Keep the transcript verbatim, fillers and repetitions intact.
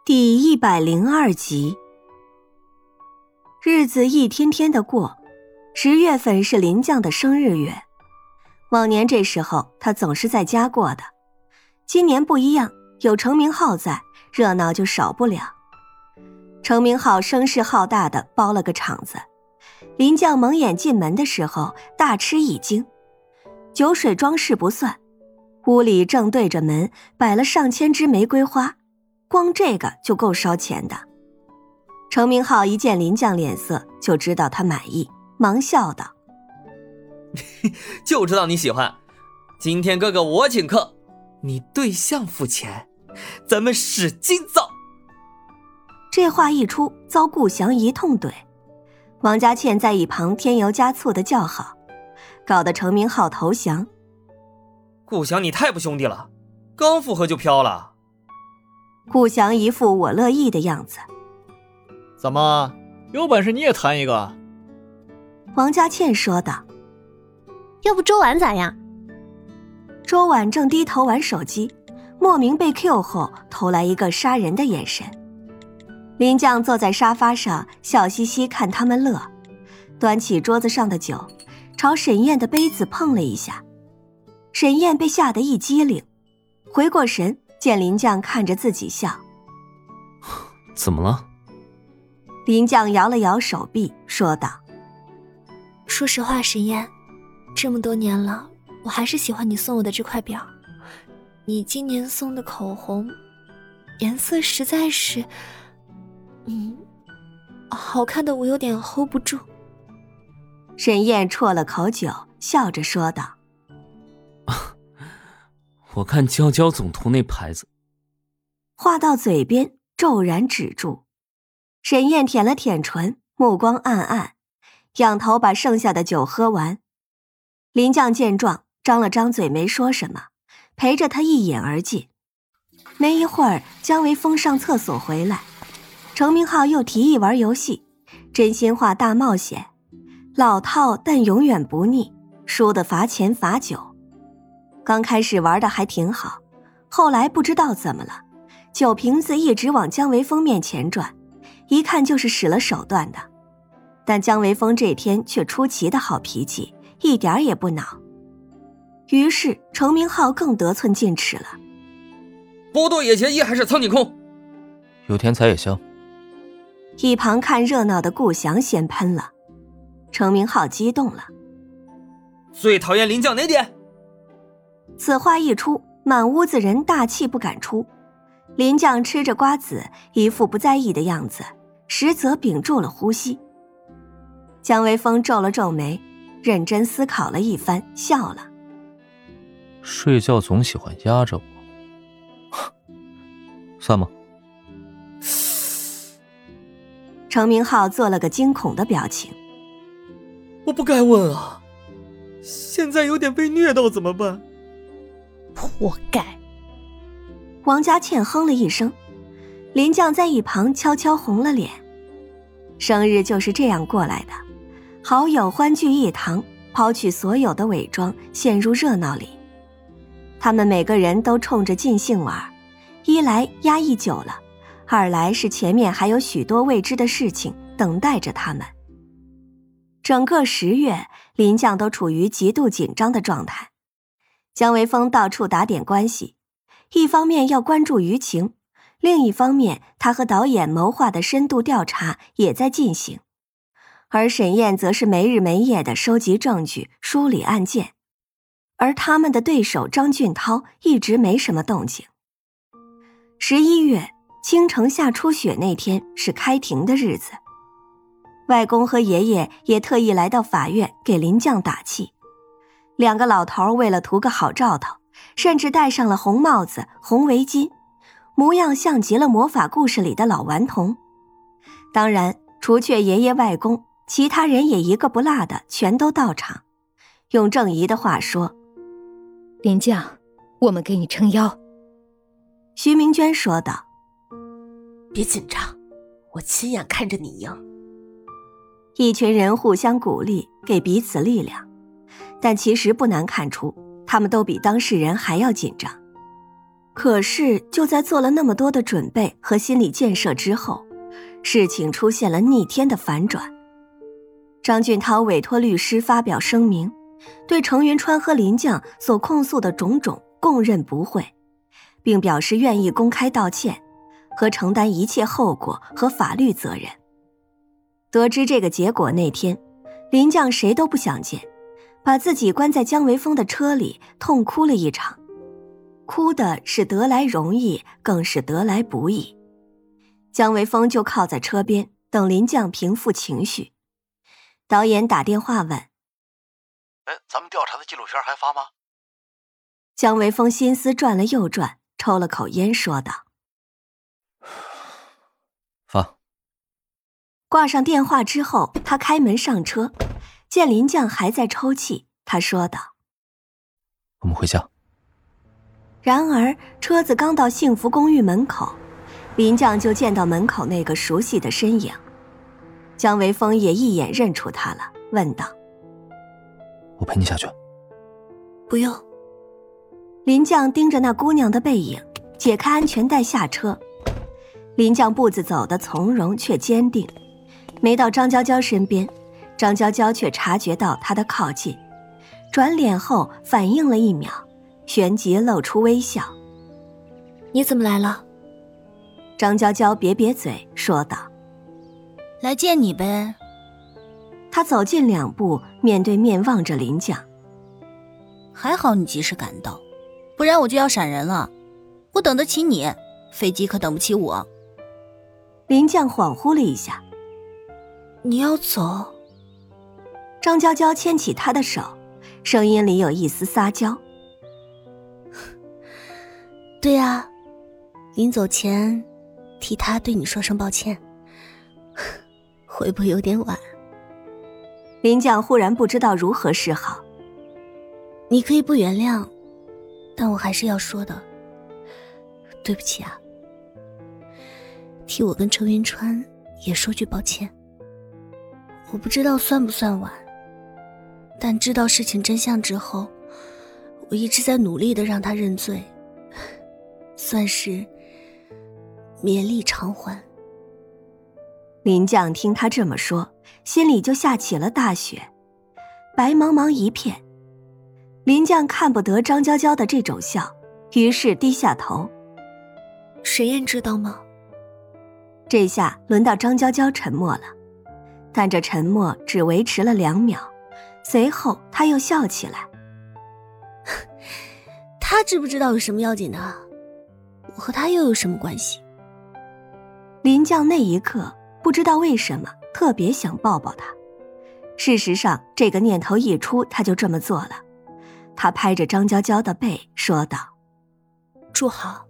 第一百零二集。日子一天天的过，十月份是林将的生日月，往年这时候他总是在家过的，今年不一样，有程明浩在，热闹就少不了。程明浩声势浩大的包了个场子，林将蒙眼进门的时候大吃一惊，酒水装饰不算，屋里正对着门摆了上千枝玫瑰花，光这个就够烧钱的。程明浩一见林将脸色就知道他满意，忙笑道： 就知道你喜欢，今天哥哥我请客，你对象付钱，咱们使劲造。 这话一出，遭顾祥一通怼，王家倩在一旁添油加醋的叫好，搞得程明浩投降。 顾祥你太不兄弟了，刚复合就飘了。 顾祥一副我乐意的样子。 怎么，有本事你也谈一个？ 王家倩说道。 要不周婉咋样？ 周婉正低头玩手机，莫名被 Q 后投来一个杀人的眼神。林将坐在沙发上笑嘻嘻看他们乐，端起桌子上的酒朝沈燕的杯子碰了一下。沈燕被吓得一激灵，回过神见林将看着自己笑。 怎么了？ 林将摇了摇手臂说道： 说实话，沈燕，这么多年了，我还是喜欢你送我的这块表。你今年送的口红颜色实在是嗯，好看的我有点 hold 不住。 沈燕啜了口酒，笑着说道： 我看娇娇总图那牌子。 话到嘴边骤然止住。沈燕舔了舔唇，目光暗暗，仰头把剩下的酒喝完。林将见状张了张嘴没说什么，陪着他一饮而尽。没一会儿姜维峰上厕所回来，程明浩又提议玩游戏，真心话大冒险，老套但永远不腻，输的罚钱罚酒。刚开始玩的还挺好，后来不知道怎么了，酒瓶子一直往姜维峰面前转，一看就是使了手段的。但姜维峰这天却出奇的好脾气，一点也不恼。于是程明浩更得寸进尺了。 波多野结衣还是苍井空？ 有天才也香。 一旁看热闹的顾祥先喷了。程明浩激动了。 最讨厌林将哪点？ 此话一出，满屋子人大气不敢出。林将吃着瓜子，一副不在意的样子，实则屏住了呼吸。姜维峰皱了皱眉，认真思考了一番，笑了。 睡觉总喜欢压着我，算吗？ 程明浩做了个惊恐的表情。 我不该问啊，现在有点被虐到怎么办？ 活该。 王家倩哼了一声，林将在一旁悄悄红了脸。生日就是这样过来的，好友欢聚一堂，抛去所有的伪装，陷入热闹里。他们每个人都冲着尽兴玩，一来压抑久了，二来是前面还有许多未知的事情等待着他们。整个十月，林将都处于极度紧张的状态。姜维峰到处打点关系，一方面要关注舆情，另一方面他和导演谋划的深度调查也在进行，而沈燕则是没日没夜地收集证据，梳理案件，而他们的对手张俊涛一直没什么动静。十一月，京城下初雪那天是开庭的日子，外公和爷爷也特意来到法院给林将打气。两个老头为了图个好兆头，甚至戴上了红帽子、红围巾，模样像极了魔法故事里的老顽童。当然，除却爷爷外公，其他人也一个不落的全都到场。用郑姨的话说： 林将，我们给你撑腰。 徐明娟说道： 别紧张，我亲眼看着你赢。 一群人互相鼓励，给彼此力量，但其实不难看出，他们都比当事人还要紧张。 可是就在做了那么多的准备和心理建设之后，事情出现了逆天的反转。张俊涛委托律师发表声明，对程云川和林绛所控诉的种种供认不讳，并表示愿意公开道歉和承担一切后果和法律责任。得知这个结果那天，林绛谁都不想见，把自己关在姜维峰的车里痛哭了一场，哭的是得来容易，更是得来不易。姜维峰就靠在车边等林绛平复情绪。导演打电话问： 哎，咱们调查的纪录片还发吗？ 姜维峰心思转了又转，抽了口烟说道： 发。 挂上电话之后，他开门上车，见林绛还在抽泣，他说道： 我们回家。 然而车子刚到幸福公寓门口，林绛就见到门口那个熟悉的身影。姜维峰也一眼认出他了，问道： 我陪你下去。 不用。 林绛盯着那姑娘的背影，解开安全带下车。林绛步子走得从容却坚定，没到张娇娇身边，张娇娇却察觉到他的靠近，转脸后反应了一秒，旋即露出微笑。 你怎么来了？ 张娇娇瘪瘪嘴说道： 来见你呗。 他走近两步，面对面望着林绛。 还好你及时赶到，不然我就要闪人了。我等得起你，飞机可等不起我。 林绛恍惚了一下。 你要走？ 张娇娇牵起他的手，声音里有一丝撒娇。 对啊，临走前替他对你说声抱歉。会不会有点晚？ 林绛忽然不知道如何是好。 你可以不原谅，但我还是要说的。对不起啊，替我跟程云川也说句抱歉。我不知道算不算晚，但知道事情真相之后，我一直在努力的让他认罪，算是绵力偿还。 林绛听他这么说，心里就下起了大雪，白茫茫一片。林绛看不得张娇娇的这种笑，于是低下头。 沈燕知道吗？ 这下轮到张娇娇沉默了，但这沉默只维持了两秒，随后她又笑起来。 他知不知道有什么要紧的？我和他又有什么关系？ 林绛那一刻不知道为什么特别想抱抱他，事实上这个念头一出，他就这么做了。他拍着张娇娇的背说道： 住好。